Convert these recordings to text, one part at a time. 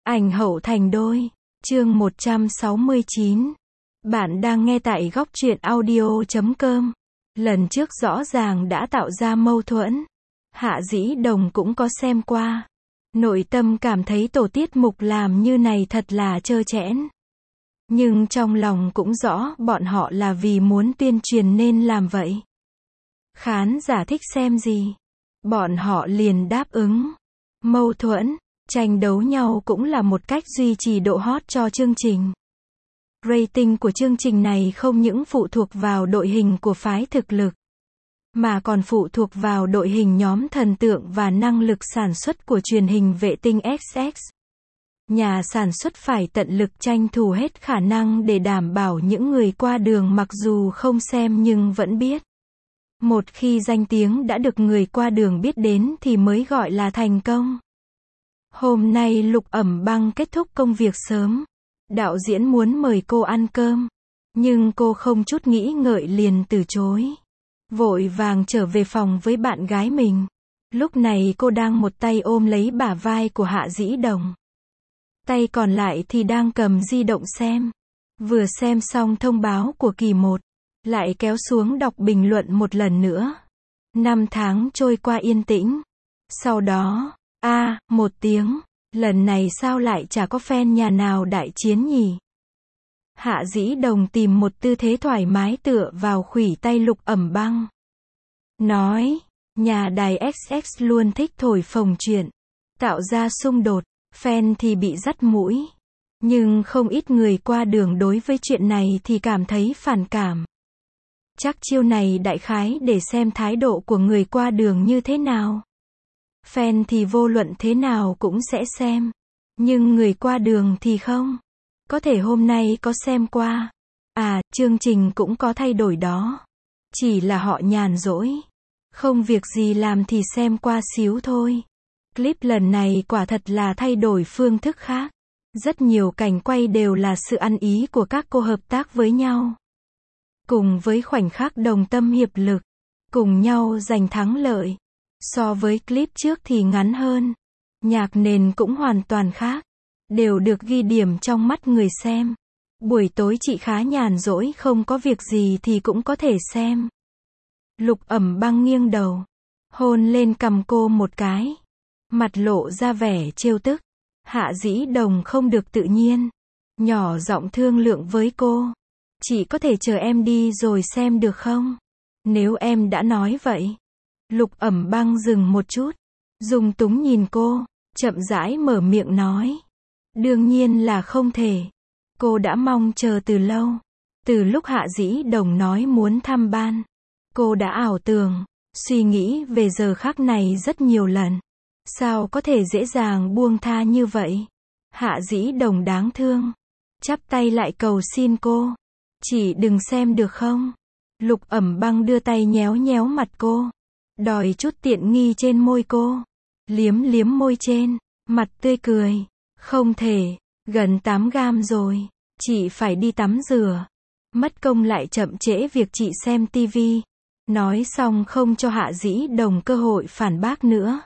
Ảnh hậu thành đôi. Chương 169. Bạn đang nghe tại góc truyện audio.com. Lần trước rõ ràng đã tạo ra mâu thuẫn. Hạ Dĩ Đồng cũng có xem qua. Nội tâm cảm thấy tổ tiết mục làm như này thật là trơ trẽn. Nhưng trong lòng cũng rõ bọn họ là vì muốn tuyên truyền nên làm vậy. Khán giả thích xem gì, bọn họ liền đáp ứng. Mâu thuẫn, tranh đấu nhau cũng là một cách duy trì độ hot cho chương trình. Rating của chương trình này không những phụ thuộc vào đội hình của phái thực lực, mà còn phụ thuộc vào đội hình nhóm thần tượng và năng lực sản xuất của truyền hình vệ tinh XX. Nhà sản xuất phải tận lực tranh thủ hết khả năng để đảm bảo những người qua đường mặc dù không xem nhưng vẫn biết. Một khi danh tiếng đã được người qua đường biết đến thì mới gọi là thành công. Hôm nay Lục Ẩm Băng kết thúc công việc sớm. Đạo diễn muốn mời cô ăn cơm, nhưng cô không chút nghĩ ngợi liền từ chối. Vội vàng trở về phòng với bạn gái mình. Lúc này cô đang một tay ôm lấy bả vai của Hạ Dĩ Đồng. Tay còn lại thì đang cầm di động xem. Vừa xem xong thông báo của kỳ 1, lại kéo xuống đọc bình luận một lần nữa. 5 tháng trôi qua yên tĩnh. Sau đó, một tiếng, lần này sao lại chả có fan nhà nào đại chiến nhỉ? Hạ Dĩ Đồng tìm một tư thế thoải mái tựa vào khuỷu tay Lục Ẩm Băng. Nói, nhà đài XX luôn thích thổi phồng chuyện, tạo ra xung đột, fan thì bị dắt mũi. Nhưng không ít người qua đường đối với chuyện này thì cảm thấy phản cảm. Chắc chiêu này đại khái để xem thái độ của người qua đường như thế nào. Fan thì vô luận thế nào cũng sẽ xem. Nhưng người qua đường thì không. Có thể hôm nay có xem qua. Chương trình cũng có thay đổi đó. Chỉ là họ nhàn rỗi. Không việc gì làm thì xem qua xíu thôi. Clip lần này quả thật là thay đổi phương thức khác. Rất nhiều cảnh quay đều là sự ăn ý của các cô hợp tác với nhau. Cùng với khoảnh khắc đồng tâm hiệp lực, cùng nhau giành thắng lợi. So với clip trước thì ngắn hơn. Nhạc nền cũng hoàn toàn khác. Đều được ghi điểm trong mắt người xem. Buổi tối chị khá nhàn rỗi không có việc gì thì cũng có thể xem. Lục Ẩm Băng nghiêng đầu, hôn lên cằm cô một cái. Mặt lộ ra vẻ trêu tức. Hạ Dĩ Đồng không được tự nhiên. Nhỏ giọng thương lượng với cô. Chị có thể chờ em đi rồi xem được không? Nếu em đã nói vậy. Lục Ẩm Băng dừng một chút. Dung túng nhìn cô. Chậm rãi mở miệng nói. Đương nhiên là không thể. Cô đã mong chờ từ lâu. Từ lúc Hạ Dĩ Đồng nói muốn thăm ban. Cô đã ảo tưởng, suy nghĩ về giờ khắc này rất nhiều lần. Sao có thể dễ dàng buông tha như vậy? Hạ Dĩ Đồng đáng thương. Chắp tay lại cầu xin cô. Chị đừng xem được không? Lục Ẩm Băng đưa tay nhéo nhéo mặt cô. Đòi chút tiện nghi trên môi cô. Liếm liếm môi trên. Mặt tươi cười. Không thể. Gần 8 gam rồi. Chị phải đi tắm rửa. Mất công lại chậm trễ việc chị xem tivi. Nói xong không cho Hạ Dĩ Đồng cơ hội phản bác nữa.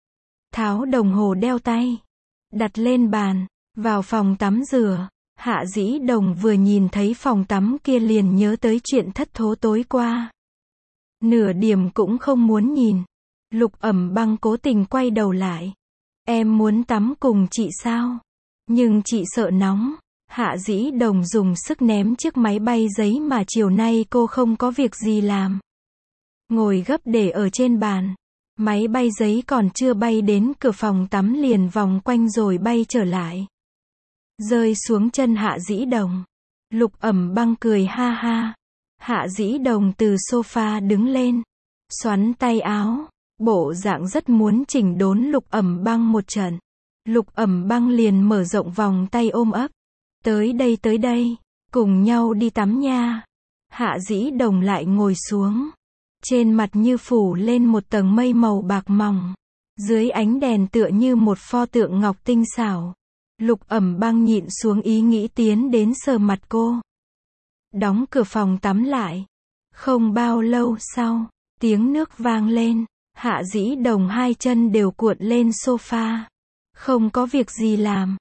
Tháo đồng hồ đeo tay. Đặt lên bàn. Vào phòng tắm rửa. Hạ Dĩ Đồng vừa nhìn thấy phòng tắm kia liền nhớ tới chuyện thất thố tối qua. Nửa điểm cũng không muốn nhìn. Lục Ẩm Băng cố tình quay đầu lại. Em muốn tắm cùng chị sao? Nhưng chị sợ nóng. Hạ Dĩ Đồng dùng sức ném chiếc máy bay giấy mà chiều nay cô không có việc gì làm. Ngồi gấp để ở trên bàn. Máy bay giấy còn chưa bay đến cửa phòng tắm liền vòng quanh rồi bay trở lại. Rơi xuống chân Hạ Dĩ Đồng. Lục Ẩm Băng cười ha ha. Hạ Dĩ Đồng từ sofa đứng lên. Xoắn tay áo. Bộ dạng rất muốn chỉnh đốn Lục Ẩm Băng một trận. Lục Ẩm Băng liền mở rộng vòng tay ôm ấp. Tới đây. Cùng nhau đi tắm nha. Hạ Dĩ Đồng lại ngồi xuống. Trên mặt như phủ lên một tầng mây màu bạc mỏng. Dưới ánh đèn tựa như một pho tượng ngọc tinh xảo. Lục Ẩm Băng nhịn xuống ý nghĩ tiến đến sờ mặt cô. Đóng cửa phòng tắm lại. Không bao lâu sau, tiếng nước vang lên. Hạ Dĩ Đồng hai chân đều cuộn lên sofa. Không có việc gì làm.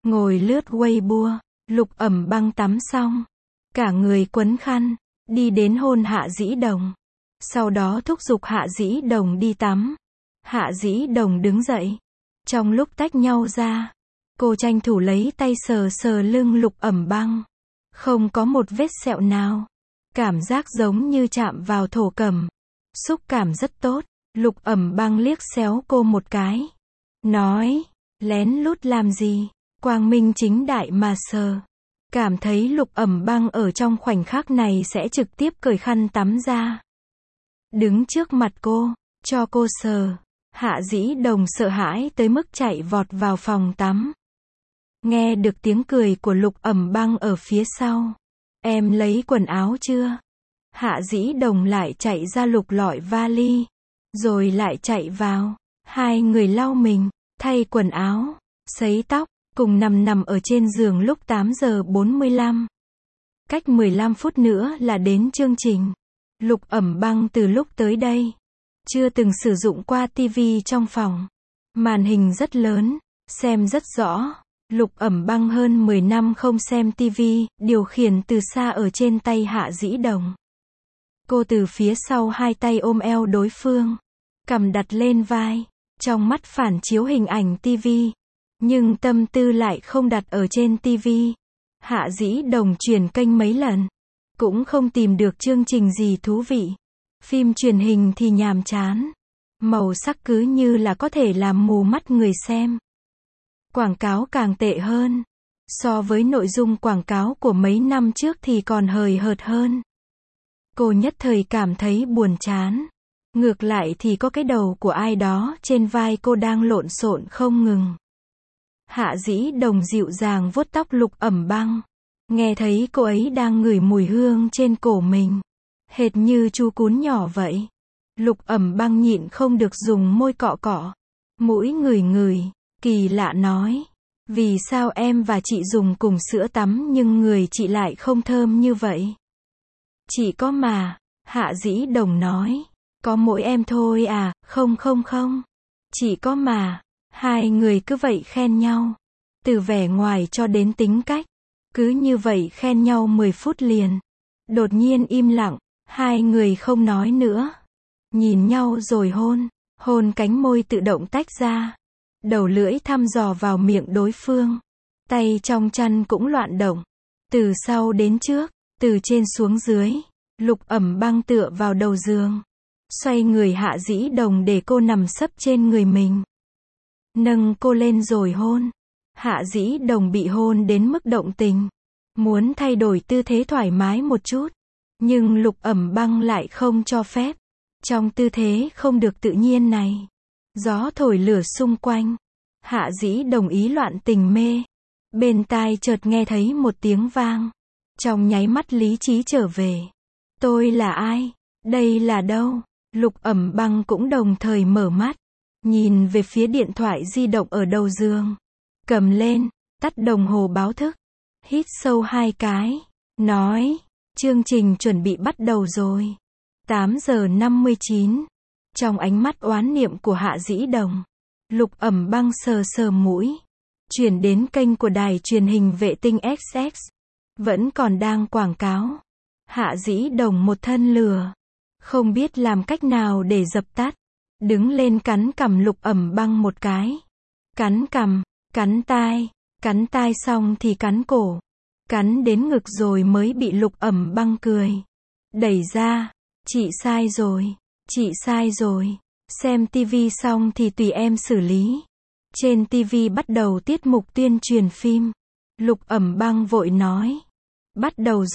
ngồi lướt Weibo. Lục Ẩm Băng tắm xong, cả người quấn khăn, đi đến hôn Hạ Dĩ Đồng. Sau đó thúc giục Hạ Dĩ Đồng đi tắm. Hạ Dĩ Đồng đứng dậy. Trong lúc tách nhau ra, cô tranh thủ lấy tay sờ sờ lưng Lục Ẩm Băng. Không có một vết sẹo nào. Cảm giác giống như chạm vào thổ cẩm. Xúc cảm rất tốt. Lục Ẩm Băng liếc xéo cô một cái. Nói, lén lút làm gì? Quang minh chính đại mà sờ. Cảm thấy Lục Ẩm Băng ở trong khoảnh khắc này sẽ trực tiếp cởi khăn tắm ra. Đứng trước mặt cô, cho cô sờ. Hạ Dĩ Đồng sợ hãi tới mức chạy vọt vào phòng tắm. Nghe được tiếng cười của Lục Ẩm Băng ở phía sau. Em lấy quần áo chưa? Hạ Dĩ Đồng lại chạy ra lục lọi vali. Rồi lại chạy vào. Hai người lau mình, thay quần áo, sấy tóc, cùng nằm ở trên giường lúc 8 giờ 45. Cách 15 phút nữa là đến chương trình. Lục Ẩm Băng từ lúc tới đây, chưa từng sử dụng qua tivi trong phòng. Màn hình rất lớn, xem rất rõ. Lục Ẩm Băng hơn 10 năm không xem tivi, điều khiển từ xa ở trên tay Hạ Dĩ Đồng. Cô từ phía sau hai tay ôm eo đối phương, cằm đặt lên vai, trong mắt phản chiếu hình ảnh tivi. Nhưng tâm tư lại không đặt ở trên tivi. Hạ Dĩ Đồng chuyển kênh mấy lần, cũng không tìm được chương trình gì thú vị. Phim truyền hình thì nhàm chán. Màu sắc cứ như là có thể làm mù mắt người xem. Quảng cáo càng tệ hơn. So với nội dung quảng cáo của mấy năm trước thì còn hời hợt hơn. Cô nhất thời cảm thấy buồn chán. Ngược lại thì có cái đầu của ai đó trên vai cô đang lộn xộn không ngừng. Hạ Dĩ Đồng dịu dàng vuốt tóc Lục Ẩm Băng. Nghe thấy cô ấy đang ngửi mùi hương trên cổ mình. Hệt như chú cún nhỏ vậy. Lục Ẩm Băng nhịn không được dùng môi cọ cọ. Mũi ngửi ngửi, kỳ lạ nói. Vì sao em và chị dùng cùng sữa tắm nhưng người chị lại không thơm như vậy? Chỉ có mà, Hạ Dĩ Đồng nói. Có mỗi em thôi à, không. Chỉ có mà. Hai người cứ vậy khen nhau. Từ vẻ ngoài cho đến tính cách. Cứ như vậy khen nhau 10 phút liền. Đột nhiên im lặng. Hai người không nói nữa. Nhìn nhau rồi hôn. Hôn cánh môi tự động tách ra. Đầu lưỡi thăm dò vào miệng đối phương. Tay trong chăn cũng loạn động. Từ sau đến trước. Từ trên xuống dưới. Lục Ẩm Băng tựa vào đầu giường. Xoay người Hạ Dĩ Đồng để cô nằm sấp trên người mình. Nâng cô lên rồi hôn. Hạ Dĩ Đồng bị hôn đến mức động tình. Muốn thay đổi tư thế thoải mái một chút. Nhưng Lục Ẩm Băng lại không cho phép. Trong tư thế không được tự nhiên này. Gió thổi lửa xung quanh. Hạ Dĩ Đồng ý loạn tình mê. Bên tai chợt nghe thấy một tiếng vang. Trong nháy mắt lý trí trở về. Tôi là ai? Đây là đâu? Lục Ẩm Băng cũng đồng thời mở mắt. Nhìn về phía điện thoại di động ở đầu giường. Cầm lên, tắt đồng hồ báo thức. Hít sâu 2 cái. Nói, chương trình chuẩn bị bắt đầu rồi. 8 giờ 59. Trong ánh mắt oán niệm của Hạ Dĩ Đồng, Lục Ẩm Băng sờ sờ mũi. Chuyển đến kênh của đài truyền hình vệ tinh XX. Vẫn còn đang quảng cáo. Hạ Dĩ Đồng một thân lửa. Không biết làm cách nào để dập tắt. Đứng lên cắn cằm Lục Ẩm Băng một cái. Cắn cằm, cắn tai xong thì cắn cổ. Cắn đến ngực rồi mới bị Lục Ẩm Băng cười. Đẩy ra, chị sai rồi. Xem tivi xong thì tùy em xử lý. Trên tivi bắt đầu tiết mục tuyên truyền phim. Lục Ẩm Băng vội nói. Bắt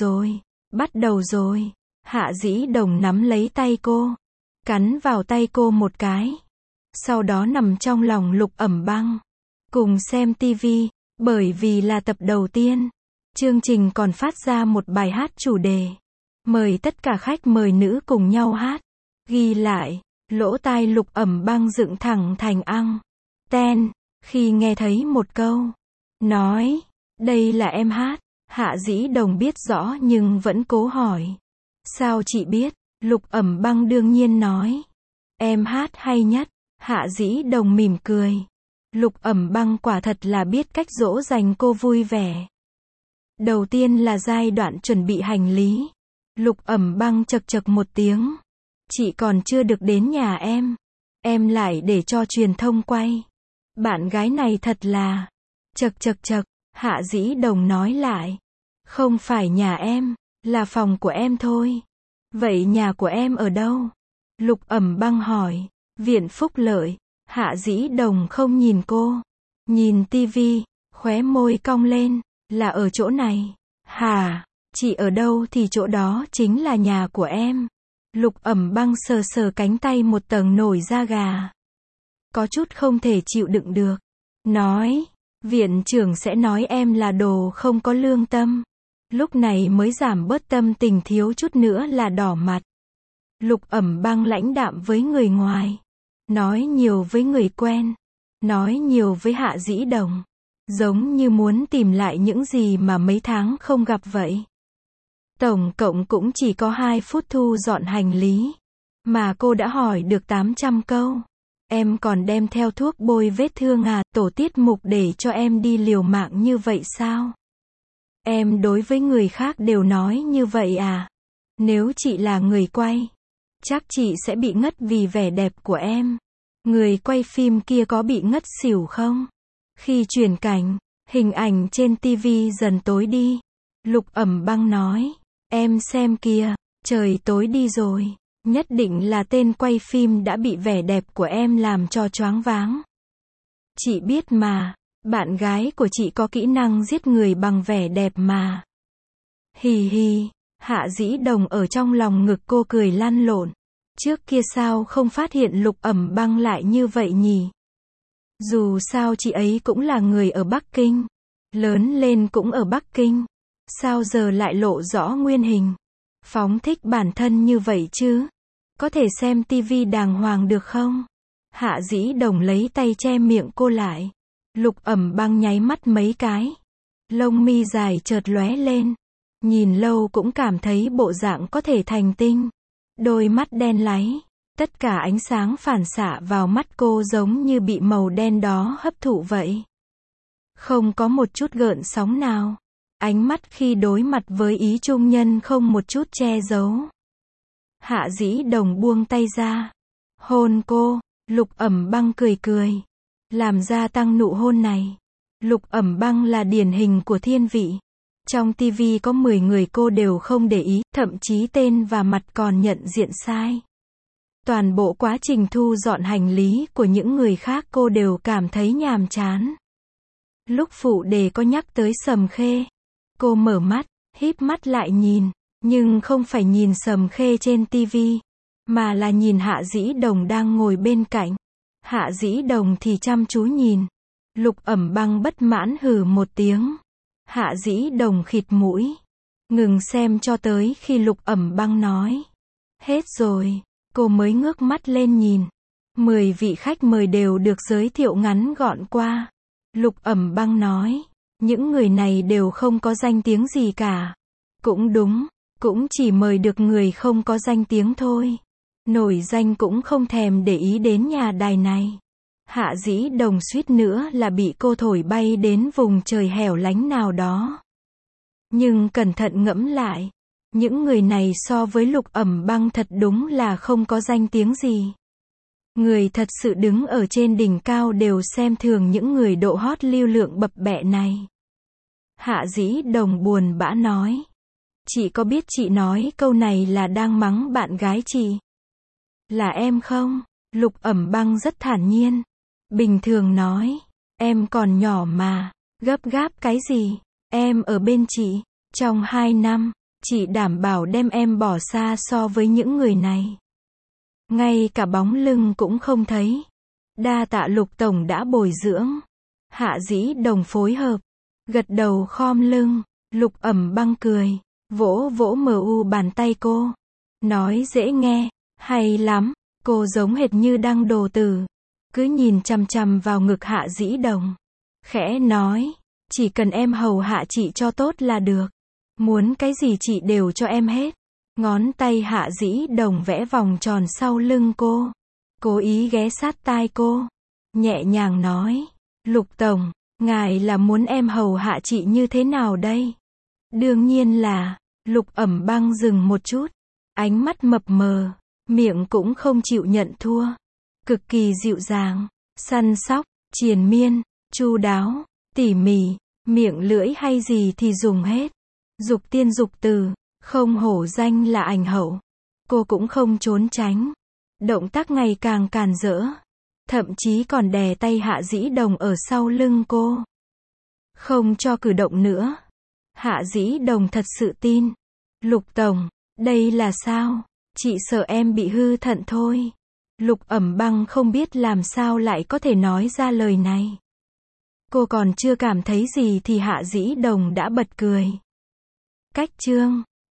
đầu rồi. Hạ Dĩ Đồng nắm lấy tay cô. Cắn vào tay cô một cái. Sau đó nằm trong lòng Lục Ẩm Băng. Cùng xem tivi. Bởi vì là tập đầu tiên. Chương trình còn phát ra một bài hát chủ đề. Mời tất cả khách mời nữ cùng nhau hát. Ghi lại. Lỗ tai Lục Ẩm Băng dựng thẳng thành ăng. Ten. Khi nghe thấy một câu. Nói. Đây là em hát. Hạ Dĩ Đồng biết rõ nhưng vẫn cố hỏi. Sao chị biết? Lục Ẩm Băng đương nhiên nói. Em hát hay nhất. Hạ Dĩ Đồng mỉm cười. Lục Ẩm Băng quả thật là biết cách dỗ dành cô vui vẻ. Đầu tiên là giai đoạn chuẩn bị hành lý. Lục Ẩm Băng chậc chậc một tiếng. Chị còn chưa được đến nhà em lại để cho truyền thông quay. Bạn gái này thật là... Chậc chậc chậc, Hạ Dĩ Đồng nói lại. Không phải nhà em, là phòng của em thôi. Vậy nhà của em ở đâu? Lục Ẩm Băng hỏi. Viện Phúc Lợi. Hạ Dĩ Đồng không nhìn cô. Nhìn tivi, khóe môi cong lên. Là ở chỗ này. Hả? Chị ở đâu thì chỗ đó chính là nhà của em. Lục Ẩm Băng sờ sờ cánh tay một tầng nổi da gà. Có chút không thể chịu đựng được. Nói, viện trưởng sẽ nói em là đồ không có lương tâm. Lúc này mới giảm bớt tâm tình, thiếu chút nữa là đỏ mặt. Lục Ẩm Băng lãnh đạm với người ngoài. Nói nhiều với người quen. Nói nhiều với Hạ Dĩ Đồng. Giống như muốn tìm lại những gì mà mấy tháng không gặp vậy. Tổng cộng cũng chỉ có 2 phút thu dọn hành lý. Mà cô đã hỏi được 800 câu. Em còn đem theo thuốc bôi vết thương à, tổ tiết mục để cho em đi liều mạng như vậy sao? Em đối với người khác đều nói như vậy à? Nếu chị là người quay, chắc chị sẽ bị ngất vì vẻ đẹp của em. Người quay phim kia có bị ngất xỉu không? Khi chuyển cảnh, hình ảnh trên tivi dần tối đi. Lục Ẩm Băng nói, em xem kìa, trời tối đi rồi. Nhất định là tên quay phim đã bị vẻ đẹp của em làm cho choáng váng. Chị biết mà, bạn gái của chị có kỹ năng giết người bằng vẻ đẹp mà. Hì hì, Hạ Dĩ Đồng ở trong lòng ngực cô cười lăn lộn. Trước kia sao không phát hiện Lục Ẩm Băng lại như vậy nhỉ? Dù sao chị ấy cũng là người ở Bắc Kinh. Lớn lên cũng ở Bắc Kinh. Sao giờ lại lộ rõ nguyên hình? Phóng thích bản thân như vậy chứ? Có thể xem tivi đàng hoàng được không? Hạ Dĩ Đồng lấy tay che miệng cô lại. Lục Ẩm Băng nháy mắt mấy cái. Lông mi dài chợt lóe lên. Nhìn lâu cũng cảm thấy bộ dạng có thể thành tinh. Đôi mắt đen láy. Tất cả ánh sáng phản xạ vào mắt cô giống như bị màu đen đó hấp thụ vậy. Không có một chút gợn sóng nào. Ánh mắt khi đối mặt với ý trung nhân không một chút che giấu. Hạ Dĩ Đồng buông tay ra. Hôn cô. Lục Ẩm Băng cười cười. Làm gia tăng nụ hôn này. Lục Ẩm Băng là điển hình của thiên vị. Trong tivi có 10 người cô đều không để ý, thậm chí tên và mặt còn nhận diện sai. Toàn bộ quá trình thu dọn hành lý của những người khác cô đều cảm thấy nhàm chán. Lúc phụ đề có nhắc tới Sầm Khê, cô mở mắt, híp mắt lại nhìn, nhưng không phải nhìn Sầm Khê trên tivi, mà là nhìn Hạ Dĩ Đồng đang ngồi bên cạnh. Hạ Dĩ Đồng thì chăm chú nhìn. Lục Ẩm Băng bất mãn hừ một tiếng. Hạ Dĩ Đồng khịt mũi, ngừng xem cho tới khi Lục Ẩm Băng nói. Hết rồi, cô mới ngước mắt lên nhìn. 10 vị khách mời đều được giới thiệu ngắn gọn qua. Lục Ẩm Băng nói, những người này đều không có danh tiếng gì cả. Cũng đúng, cũng chỉ mời được người không có danh tiếng thôi. Nổi danh cũng không thèm để ý đến nhà đài này. Hạ Dĩ Đồng suýt nữa là bị cô thổi bay đến vùng trời hẻo lánh nào đó. Nhưng cẩn thận ngẫm lại, những người này so với Lục Ẩm Băng thật đúng là không có danh tiếng gì. Người thật sự đứng ở trên đỉnh cao đều xem thường những người độ hot lưu lượng bập bẹ này. Hạ Dĩ Đồng buồn bã nói. Chị có biết chị nói câu này là đang mắng bạn gái chị? Là em không? Lục Ẩm Băng rất thản nhiên. Bình thường nói, em còn nhỏ mà, gấp gáp cái gì? Em ở bên chị, trong 2 năm, chị đảm bảo đem em bỏ xa so với những người này. Ngay cả bóng lưng cũng không thấy. Đa tạ Lục Tổng đã bồi dưỡng. Hạ Dĩ Đồng phối hợp, gật đầu khom lưng. Lục Ẩm Băng cười, vỗ vỗ bàn tay cô. Nói dễ nghe, hay lắm, cô giống hệt như đăng đồ tử. Cứ nhìn chằm chằm vào ngực Hạ Dĩ Đồng. Khẽ nói, chỉ cần em hầu hạ chị cho tốt là được. Muốn cái gì chị đều cho em hết. Ngón tay Hạ Dĩ Đồng vẽ vòng tròn sau lưng cô. Cố ý ghé sát tai cô. Nhẹ nhàng nói, Lục Tổng, ngài là muốn em hầu hạ chị như thế nào đây? Đương nhiên là, Lục Ẩm Băng dừng một chút, ánh mắt mập mờ, miệng cũng không chịu nhận thua. Cực kỳ dịu dàng, săn sóc, triền miên, chu đáo, tỉ mỉ, miệng lưỡi hay gì thì dùng hết. Dục tiên dục từ, không hổ danh là ảnh hậu. Cô cũng không trốn tránh. Động tác ngày càng càn rỡ. Thậm chí còn đè tay Hạ Dĩ Đồng ở sau lưng cô. Không cho cử động nữa. Hạ Dĩ Đồng thật sự tin. Lục Tổng, đây là sao? Chị sợ em bị hư thận thôi. Lục Ẩm Băng không biết làm sao lại có thể nói ra lời này. Cô còn chưa cảm thấy gì thì Hạ Dĩ Đồng đã bật cười. Cách chương